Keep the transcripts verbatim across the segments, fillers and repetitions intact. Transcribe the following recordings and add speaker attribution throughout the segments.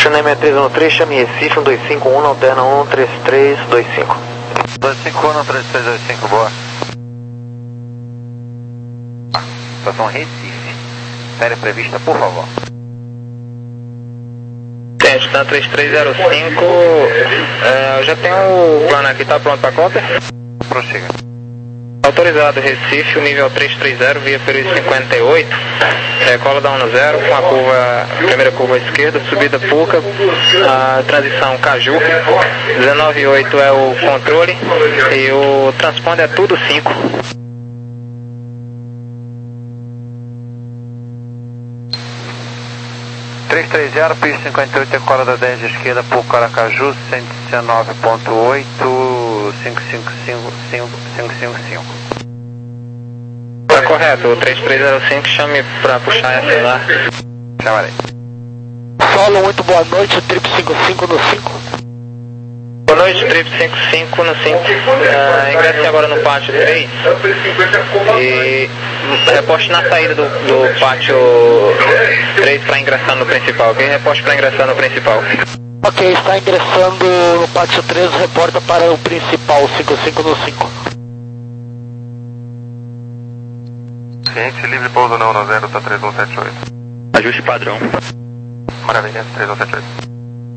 Speaker 1: China M três um três, chame Recife um dois cinco um, alterna um três três dois cinco.
Speaker 2: dois cinco um, três três dois cinco, boa. Estação Recife. Série prevista, por favor.
Speaker 3: Tem, China três três zero cinco, é, já tem o plano aqui, tá pronto para cópia?
Speaker 2: Prossiga.
Speaker 3: Autorizado Recife, o nível três três zero, via período cinquenta e oito, é, cola da um zero, com a curva, primeira curva à esquerda, subida Puca, a transição Caju, dezenove oito é o controle e o transponder é tudo cinco.
Speaker 2: três três zero, pista cinquenta e oito, é cola da dez de esquerda, Puca Aracaju, cento e dezenove ponto oito, cinco cinco cinco, cinco cinco cinco.
Speaker 3: Tá correto, o três três zero cinco, chame pra puxar essa lá.
Speaker 2: Chamarei.
Speaker 1: Solo, muito boa noite, trip cinco cinco no cinco.
Speaker 3: Boa noite, trip cinco cinco no cinco. Uh, ingresse agora no pátio três e reposte na saída do, do pátio três para ingressar no principal, ok? Reposte para ingressar no principal.
Speaker 1: Ok, está ingressando no pátio três, reporta para o principal, cinco cinco no cinco.
Speaker 2: Ciente livre, pouso não, no zero, tá três um sete oito.
Speaker 3: Ajuste padrão.
Speaker 2: Maravilha, três um sete oito.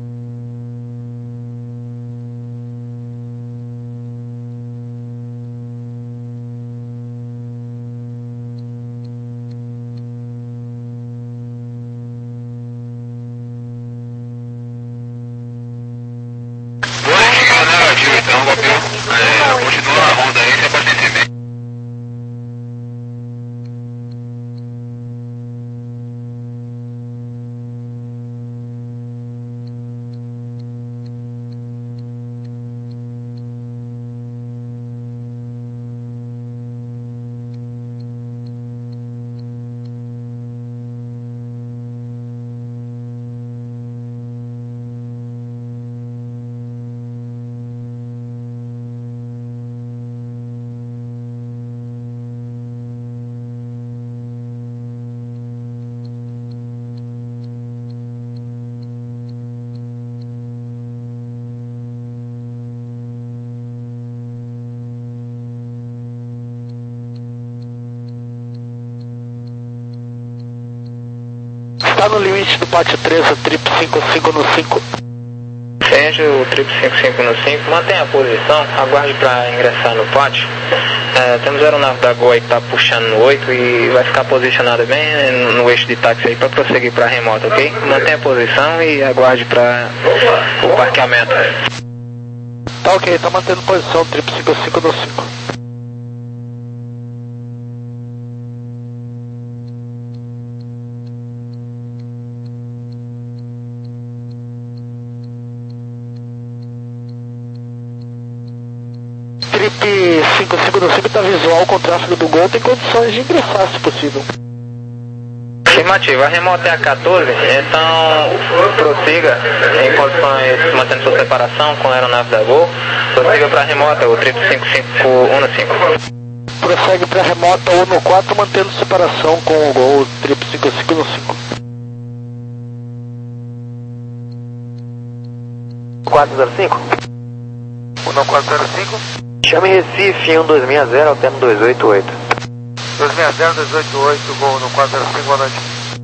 Speaker 3: Então, copiou. É, continua a ronda aí, sem abastecimento.
Speaker 1: Está no limite do pátio três, o trip cinco cinco no cinco.
Speaker 3: Sérgio, o trip cinco cinco no cinco, mantenha a posição, aguarde para ingressar no pátio. É, temos a aeronave da Gol aí que está puxando no oito e vai ficar posicionada bem no eixo de táxi aí para prosseguir para a remota, ok? Mantenha a posição e aguarde para o parqueamento.
Speaker 1: Tá ok, está mantendo posição, trip cinco cinco no cinco. Trip cinco cinco no cinco está visual com o tráfego do Gol, tem condições de ingressar se possível.
Speaker 3: Afirmativo, a remota é a quatorze, então prossiga em condições, mantendo sua separação com a aeronave da Gol, prossiga para a remota, o trip cinco cinco um no cinco.
Speaker 1: Prossegue para a remota um no quatro, mantendo separação com o Gol, trip cinco cinco no cinco. quatro zero cinco?
Speaker 2: um no quatro zero cinco.
Speaker 1: Chame Recife um dois seis zero, alterno dois oito oito.
Speaker 2: dois seis zero, dois oito oito, Gol no quatro zero cinco, boa noite.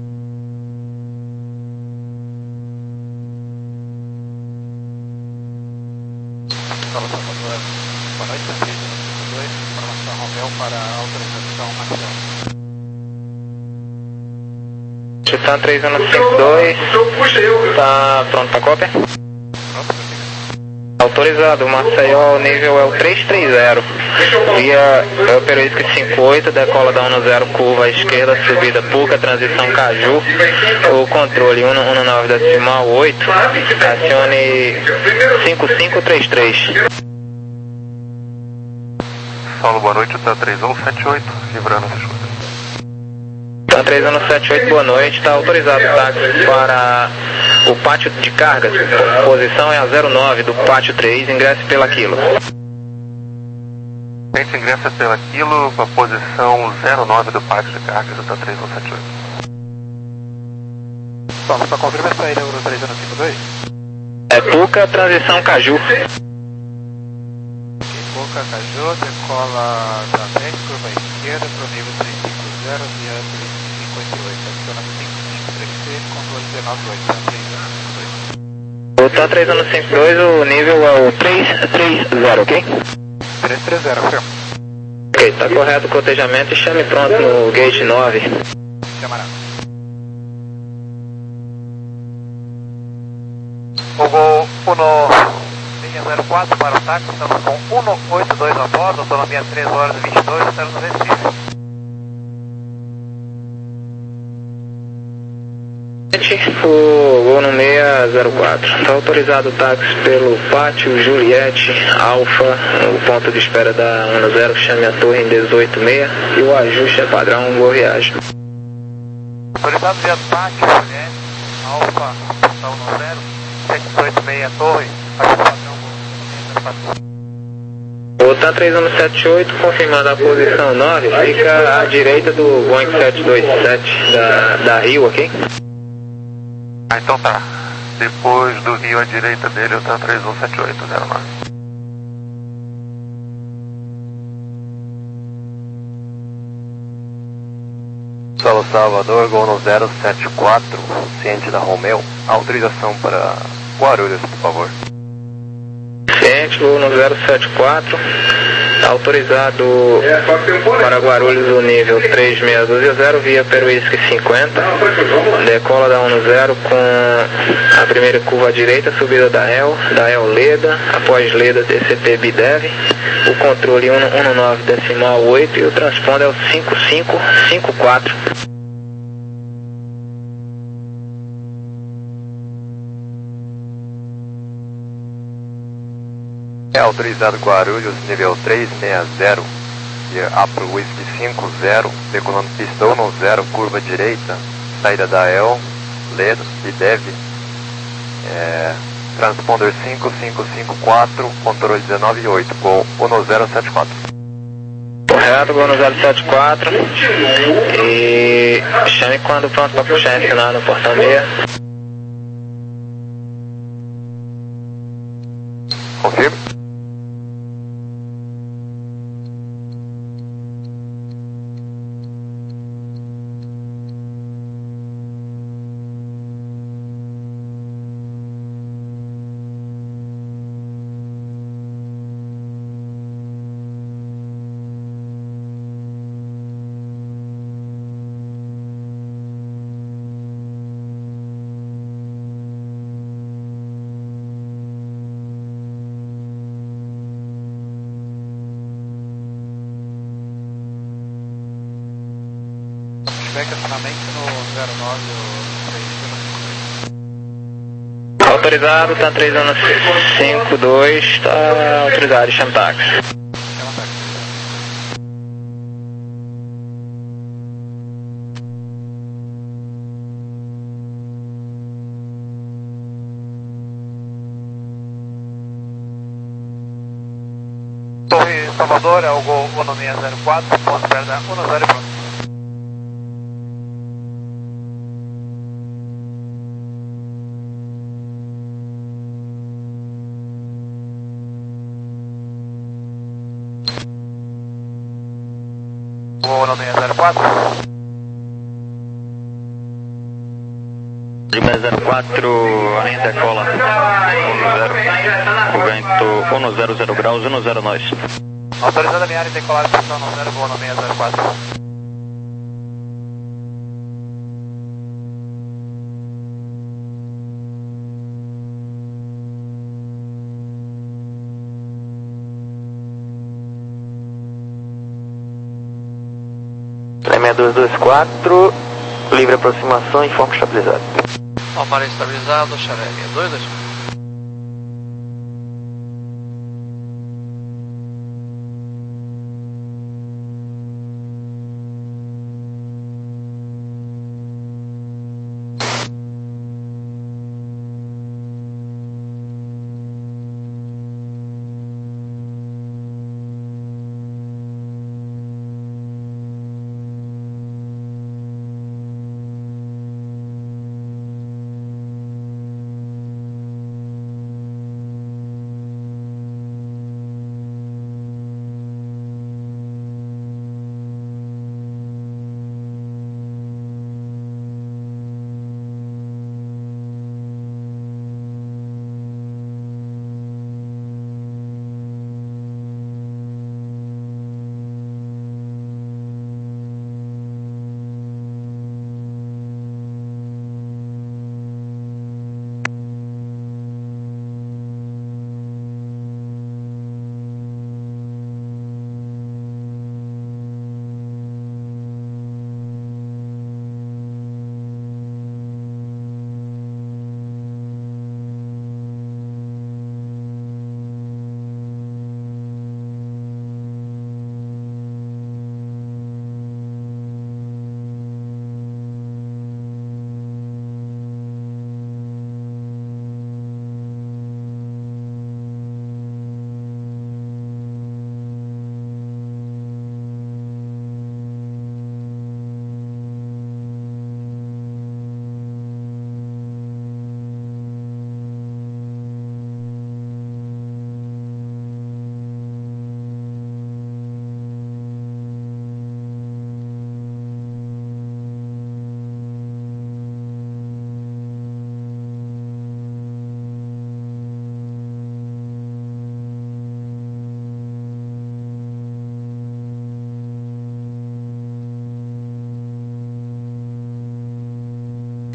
Speaker 2: Boa noite, dois, informação Romeu para autorização Marcelo.
Speaker 3: Titã três um cinco dois, tá pronto para cópia? Autorizado, o Maceió, o nível é o três três zero, via Peruísca cinquenta e oito, decola da um zero, curva à esquerda, subida Puca, transição Caju, o controle um nove decimal oito, acione cinco cinco três três.
Speaker 2: Saulo, boa noite, tá três um sete oito, livrando essa escuta.
Speaker 3: Tá três um sete oito, boa noite, está autorizado o táxi para o pátio de cargas, posição é a zero nove do pátio três, ingresse pela quilo.
Speaker 2: Esse ingressa pela quilo, a posição zero nove do pátio de cargas, tá três um sete oito. Só, só confirma essa aí da Euro três zero cinco dois.
Speaker 3: É Puca, transição Caju.
Speaker 2: Puca, Caju, decola da frente, curva esquerda, para o nível três cinco zero, via três cinquenta e oito. Adiciona cinco cinco três C, controle dezenove oito, tá três zero cinco dois.
Speaker 3: Voltar três zero cinco dois, o nível é o três três zero, ok?
Speaker 2: três três zero, firme.
Speaker 3: Ok, tá correto o cotejamento e chame pronto no gate nove.
Speaker 2: Camarada. Hugo uno zero quatro para o táxi, estamos com cento e oitenta e dois a bordo, autonomia três horas e vinte e dois, estamos no Recife.
Speaker 3: O Gol no seis zero quatro. Está autorizado o táxi pelo Pátio Juliette Alfa, o ponto de espera da um zero, chame a torre em dezoito seis e o ajuste é padrão, boa viagem.
Speaker 2: Autorizado via Pátio Juliette Alfa, ponta um zero, sete oito seis a torre, ajuste padrão,
Speaker 3: Voltar três um sete oito, confirmando a posição nove, fica à direita do Boeing sete dois sete da, da Rio, ok?
Speaker 2: Ah, então tá. Depois do Rio à direita dele, eu tenho três um sete oito zero nove.
Speaker 4: Solo Salvador, Gol zero sete quatro, ciente da Romeo. Autorização para Guarulhos, por favor.
Speaker 3: Ciente, Gol no zero sete quatro, autorizado para Guarulhos o nível três seis dois zero via Peruísque cinquenta, decola da um zero com a primeira curva à direita, subida da E L, da E L Leda, após Leda T C P Bidev, o controle um nove decimal oito e o transponder é o cinco cinco cinco quatro.
Speaker 4: É autorizado Guarulhos, nível três seis zero, via Apro Whisky cinco zero, decolando pistão no zero, curva direita, saída da E L, Leda, Bidev, é, transponder cinco cinco cinco quatro, controle dezenove oito, Gol um zero sete quatro.
Speaker 3: Correto, Gol no zero sete quatro, e chame quando pronto para puxar e final no portão meia.
Speaker 4: Confirme.
Speaker 2: Estacionamento no zero nove três.
Speaker 3: Autorizado, tá três um cinco dois, tá autorizado, chama táxi.
Speaker 2: Chama táxi. Torre Salvador, é o Gol um seis zero quatro, ponto perto da um zero e pronto. Gol um seis zero quatro.
Speaker 3: Lima zero quatro, ainda decola o vento um zero zero graus, um zero nós.
Speaker 2: Autorizando a minha área de decolar de posição um zero, Gol um seis zero quatro.
Speaker 3: Lima dois dois quatro, livre aproximação e foco estabilizado.
Speaker 2: Aparelho estabilizado, Xaré dois dois.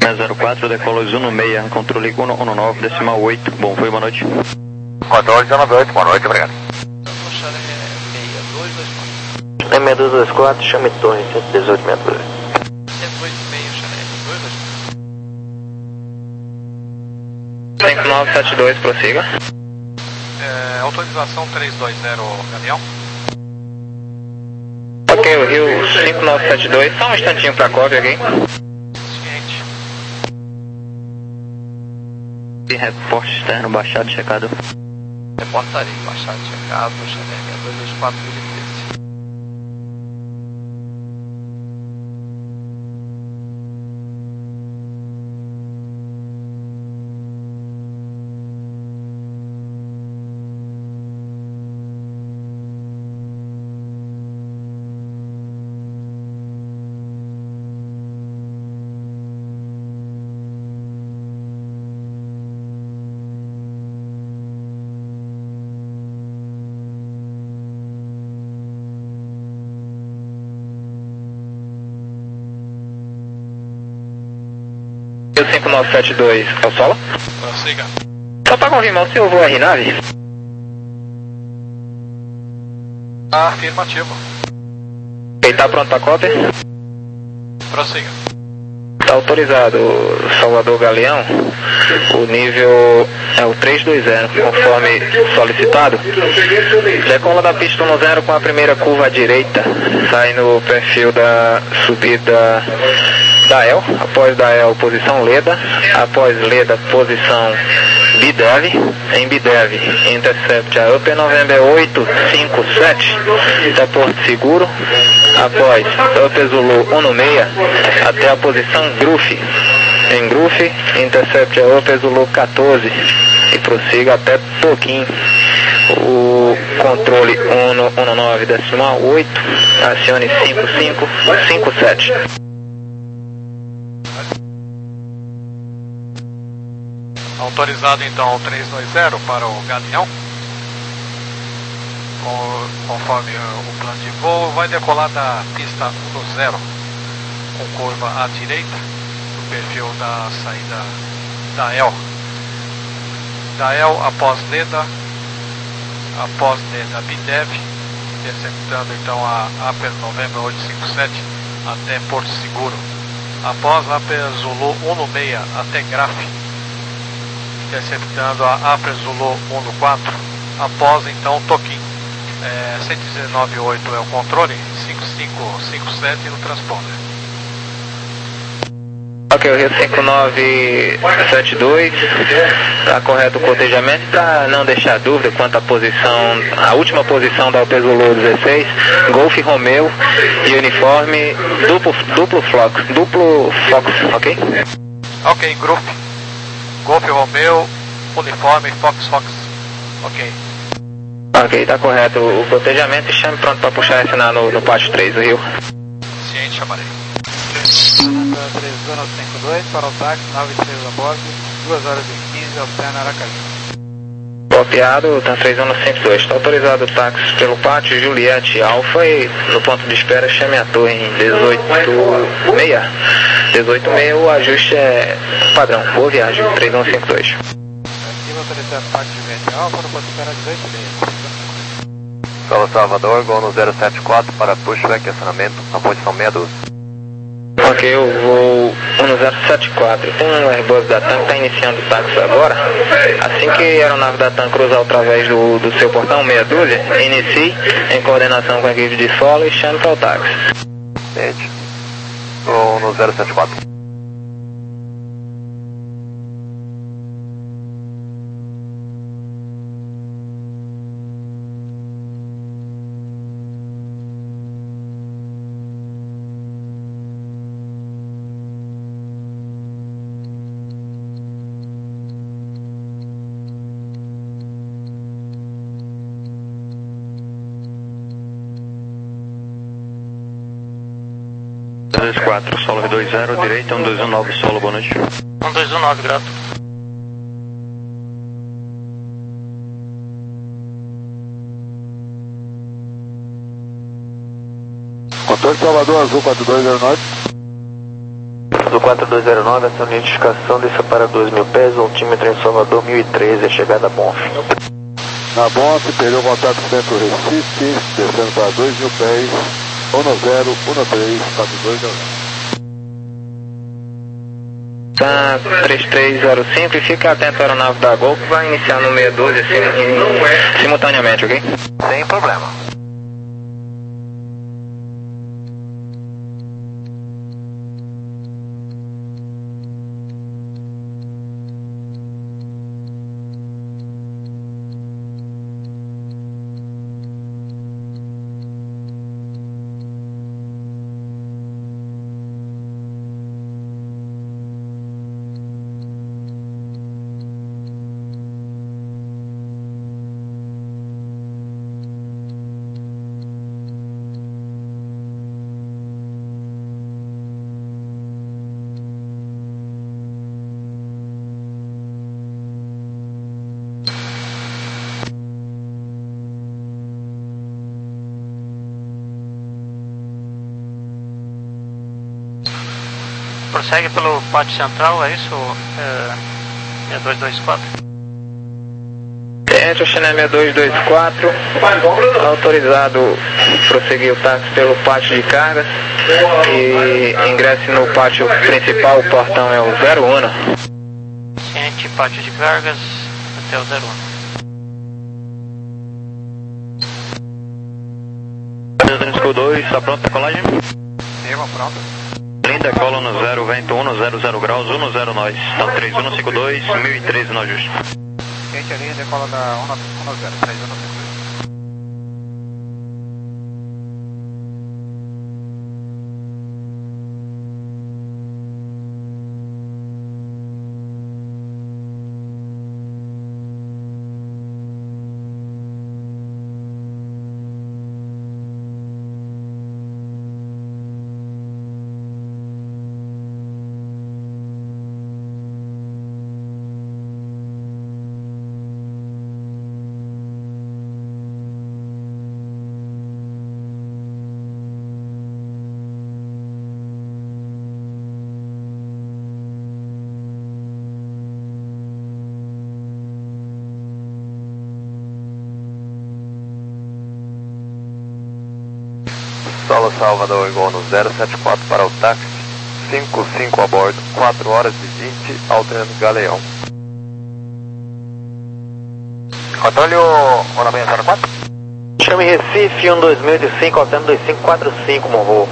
Speaker 3: seis zero quatro, decola um seis, controle um um nove, decimal oito, bom, foi, boa noite.
Speaker 4: quatorze nove oito, boa noite, obrigado.
Speaker 1: seis dois dois quatro, chame torre, cento e dezoito metros.
Speaker 3: cinco nove sete dois, prossiga.
Speaker 2: É, autorização trezentos e vinte, Galeão.
Speaker 3: Ok, o Rio cinco nove sete dois, só um instantinho para a cópia aqui.
Speaker 2: Ciente.
Speaker 3: E reporte externo, baixado, checado.
Speaker 2: Reportaria, baixado, checado, Xané seis dois dois quatro, mil e treze.
Speaker 3: Rio cinco nove sete dois, calçola.
Speaker 2: Prossiga.
Speaker 3: Só para confirmar, o senhor voa R nave?
Speaker 2: Afirmativo.
Speaker 3: Ok, tá pronto para a cópia?
Speaker 2: Prossiga.
Speaker 3: Está autorizado, Salvador Galeão. O nível é o trezentos e vinte, conforme solicitado. Decola da pista um zero com a primeira curva à direita. Sai no perfil da subida da E L. Após da E L, posição Leda. Após Leda, posição Bidev. Em Bidev, intercept a Upper November oito cinco sete até Porto Seguro. Após Upper Zulu um seis até a posição Groof. Em Groof, intercept a Upper Zulu quatorze e prossiga até Toquim. O controle um nove decimal oito, acione cinco cinco cinco sete.
Speaker 2: Autorizado então o trezentos e vinte para o Galeão. Com, conforme o plano de voo, vai decolar da pista um zero com curva à direita, no perfil da saída da E L. Da E L após Leda, após Leda Bidev, interceptando então a Upper November oito cinco sete até Porto Seguro. Após Upper Zulu um seis até Graf, interceptando a Upper Zulu um quatro, após então Toquim. É, cento e dezenove ponto oito é o controle, cinco cinco cinco sete no transponder.
Speaker 3: Ok, o Rio cinco nove sete dois, está correto o cotejamento, para não deixar dúvida quanto à posição, a última posição da Upper Zulu dezesseis, Golf Romeo e uniforme duplo, duplo Fox, duplo Fox, ok?
Speaker 2: Ok, Golf, Golf Romeo, uniforme Fox Fox, ok.
Speaker 3: Ok, está correto o cotejamento e chame pronto para puxar esse no, no pátio três, o Rio.
Speaker 2: Ciente, chamarei. três zero cinco dois para o táxi, nove três a bordo, duas horas e quinze, alterna Aracaju.
Speaker 3: Copiado, tá três um cinco dois, está autorizado o táxi pelo pátio Juliette Alfa e no ponto de espera chame a torre em dezoito seis. dezoito seis, o ajuste é padrão, boa viagem, três um cinco dois.
Speaker 2: Aqui autorizado pátio Juliette Alfa, no ponto de espera dezoito seis.
Speaker 4: Solo Salvador, gol no zero sete quatro para pushback, acionamento na posição seis doze.
Speaker 3: Ok, eu vou um zero sete quatro. Tem um Airbus da TAM que está iniciando o táxi agora. Assim que a aeronave da TAM cruzar através do, do seu portão meia dúzia, inicie em coordenação com a equipe de solo e chame para o táxi.
Speaker 4: Sente. Gol no zero sete quatro.
Speaker 3: dois quatro, solo dois zero, direita, um dois um nove, solo, boa noite.
Speaker 1: um dois um nove, grato.
Speaker 4: Controle Salvador, Azul quatro dois zero nove.
Speaker 1: do quatro dois zero nove, ação de identificação, desça para dois mil pés, altímetro em Salvador mil e treze, chegada a Bonf.
Speaker 5: Na Bonf, perdeu contato centro Recife, descendo para dois mil pés, um zero um três quatro dois zero nove.
Speaker 3: Tá três três zero cinco e fica atento à aeronave da Gol que vai iniciar no seis doze sim, simultaneamente, ok?
Speaker 4: Sem problema.
Speaker 2: Prossegue pelo pátio central, é isso? É, seis dois dois quatro?
Speaker 3: Tente o China seis dois dois quatro, autorizado prosseguir o táxi pelo pátio de cargas e ingresse no pátio principal, o portão é o zero um.
Speaker 2: Ciente, pátio de cargas até o zero um.
Speaker 3: Francisco dois, está pronto para colagem?
Speaker 2: Firma, pronto.
Speaker 3: Linda, cola no zero, vento um, zero zero graus, um zero nós. Está três um cinco dois, mil e treze no ajuste.
Speaker 2: Ciente ali, decola da um zero, três um cinco dois.
Speaker 4: Solo Salvador Gol no zero sete quatro para o táxi, cinco cinco a bordo, quatro horas e vinte, alternando Galeão.
Speaker 1: Controle o nove zero quatro. Chame Recife, um dois mil e cinco, alternando dois cinco quatro cinco, Morro.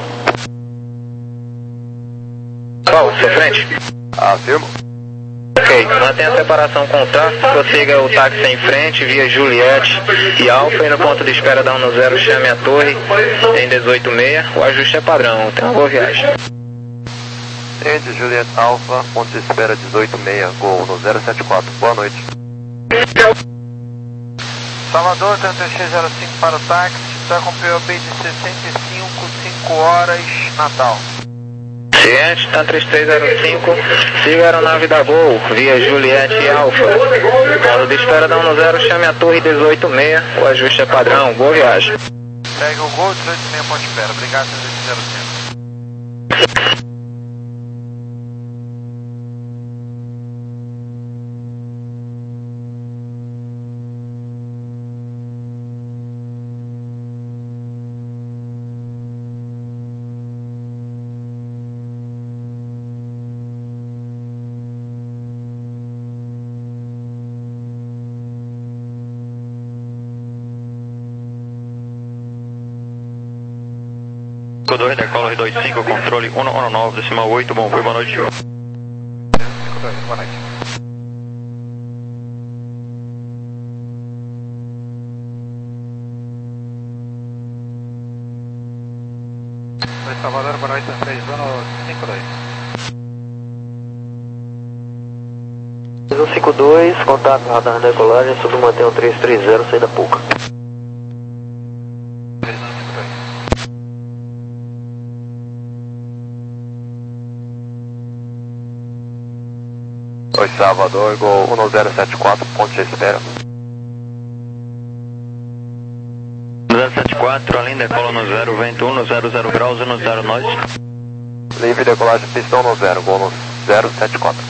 Speaker 3: Qual, sua frente?
Speaker 4: Afirmo.
Speaker 3: Ok, mantenha a separação com o tráfego, prossiga o táxi em frente, via Juliette e Alfa, e no ponto de espera da um zero chame a torre em dezoito seis, o ajuste é padrão, tenha uma boa viagem.
Speaker 4: Ciente, Juliette Alfa, ponto de espera dezoito seis, Gol no zero sete quatro, boa noite.
Speaker 2: Salvador, trinta e seis zero cinco para o táxi, está com P O B de sessenta e cinco, cinco horas, Natal.
Speaker 3: Ciente, tá três três zero cinco, siga a aeronave da Gol, via Juliette e Alfa. Ponto de espera da um zero, chame a torre dezoito seis, o ajuste é padrão, boa viagem.
Speaker 2: Segue o Gol, dezoito seis ponto de espera, obrigado, zero cinco.
Speaker 3: dois, decola dois cinco, controle um um nove, decimal oito, bom, foi boa noite.
Speaker 2: Boa noite. Oi, Salvador, boa noite, três um cinco dois.
Speaker 1: um cinco dois, contato radar na decolagem, submantém um três três zero, saída Puca.
Speaker 4: Oi, Salvador, Gol um zero sete quatro, ponto de espera.
Speaker 3: zero sete quatro, além decola no zero, vento um, zero zero graus, um zero nós.
Speaker 4: Livre decolagem pistão no zero, gol no zero sete quatro.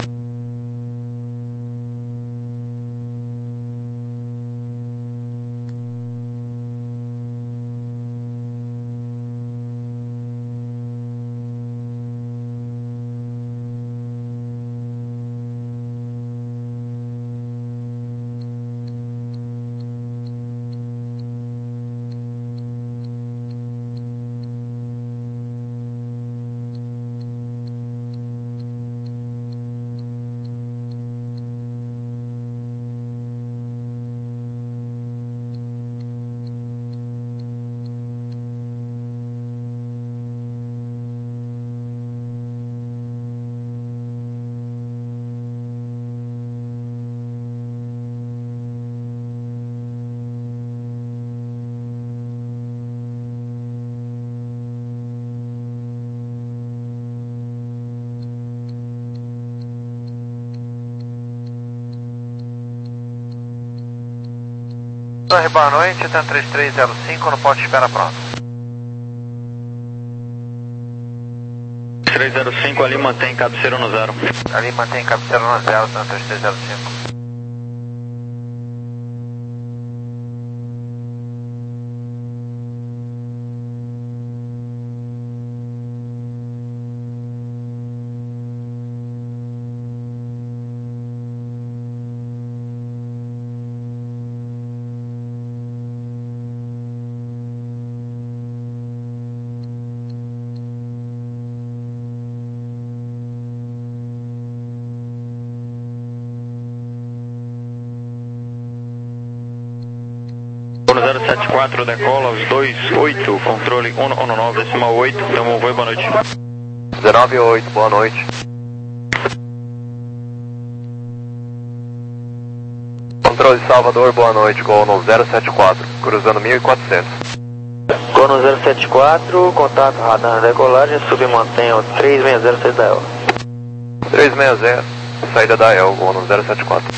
Speaker 2: Torre, boa noite, Titan três três zero cinco no ponto de espera pronto.
Speaker 3: três zero cinco ali mantém cabeceira no zero.
Speaker 2: Ali mantém cabeceira no zero, Titan três três zero cinco.
Speaker 3: No zero sete quatro decola, os dois oito, controle um um nove, decimal oito, tamo voo, boa noite.
Speaker 4: dezenove oito, boa noite. Controle Salvador, boa noite, gol no zero sete quatro, cruzando mil e quatrocentos.
Speaker 1: Gol no zero sete quatro, contato radar na decolagem, submantém o três seis zero seis da E L.
Speaker 4: três seis zero, saída da E L, gol no zero sete quatro.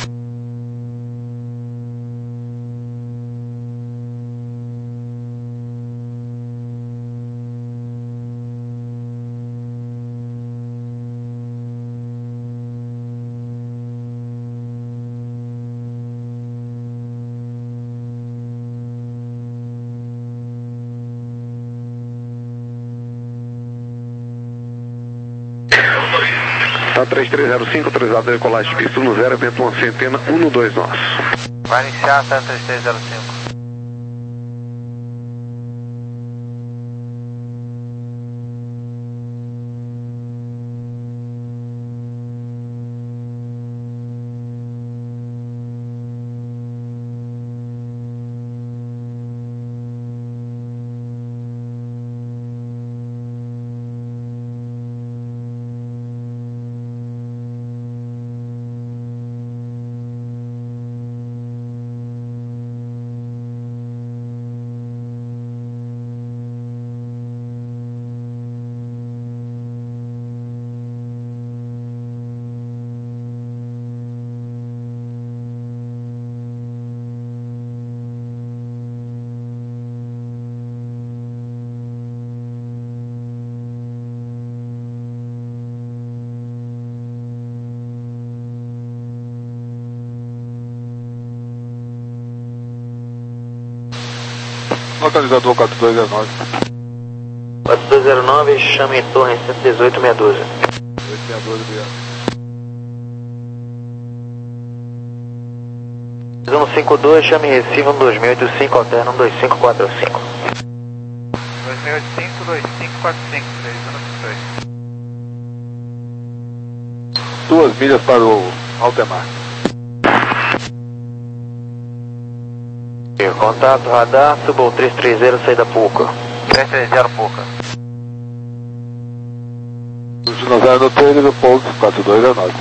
Speaker 5: Tá três três zero cinco, autorizado decolagem de pista no zero, vento uma centena, um no dois nós.
Speaker 2: Vai iniciar, Titan três três zero cinco.
Speaker 5: Localizador quatro dois zero nove.
Speaker 1: quatro dois zero nove, chame torre cento e dezoito, meia dúzia.
Speaker 5: meia dúzia, obrigado.
Speaker 1: um cinco dois, chame Recife um dois mil e oitenta e cinco, alterna um dois cinco quatro cinco.
Speaker 2: dois mil e oitenta e cinco, dois cinco quatro cinco, três dois.
Speaker 5: Duas milhas para o Altemar.
Speaker 1: Contato radar, suba o três três zero, saída Puca.
Speaker 2: três três zero, Puca.
Speaker 5: No zero no trailer do ponto quatro dois zero nove.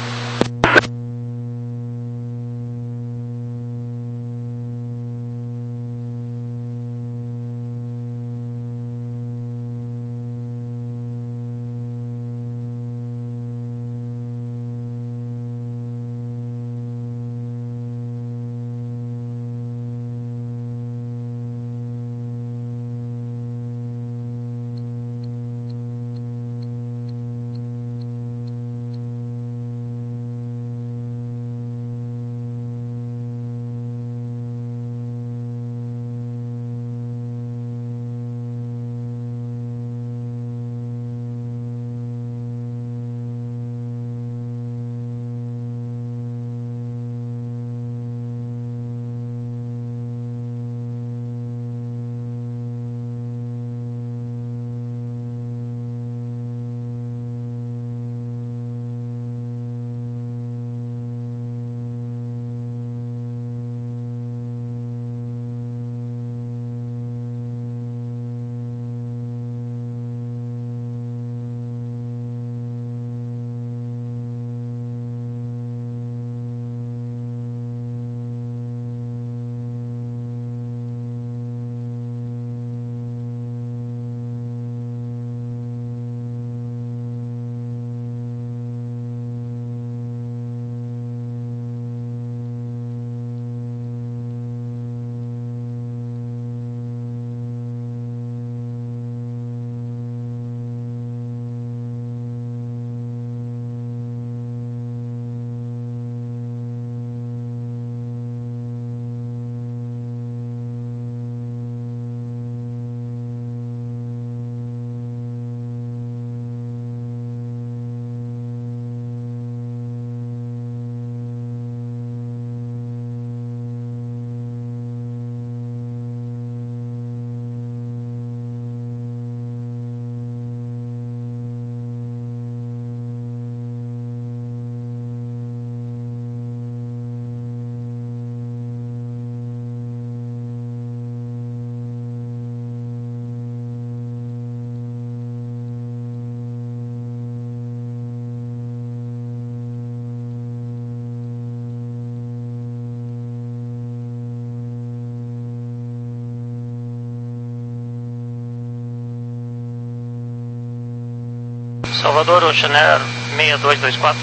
Speaker 6: Salvador, Oceaner seis dois dois quatro.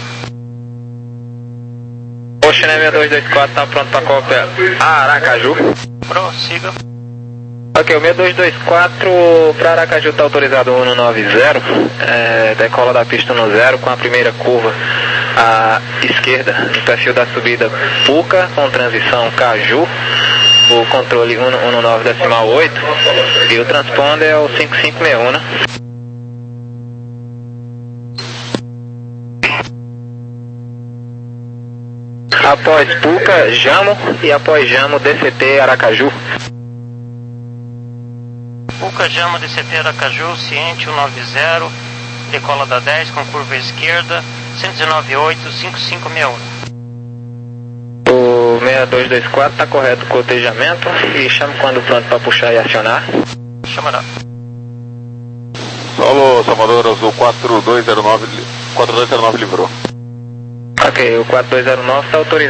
Speaker 3: Oceaner seis dois dois quatro tá pronto para cópia Aracaju.
Speaker 6: Prossiga.
Speaker 3: Ok, o seis dois dois quatro para Aracaju está autorizado um nove zero, é, decola da pista no zero com a primeira curva à esquerda, no perfil da subida Puca, com transição Caju, o controle um nove decimal oito e o transponder é o cinco cinco seis um, né? Após Puca, Jamo e após Jamo, D C T Aracaju.
Speaker 6: Puca, Jamo, D C T Aracaju, ciente um nove zero, decola da dez com curva esquerda, cento e dezenove oito, cinco cinco seis um.
Speaker 3: O seis dois dois quatro está correto o cotejamento e chama quando pronto para puxar e acionar.
Speaker 6: Chamará.
Speaker 5: Solo Salvador, Azul quatro dois zero nove, quatro dois zero nove livrou.
Speaker 3: Ok, o quatro dois zero nove está autorizado.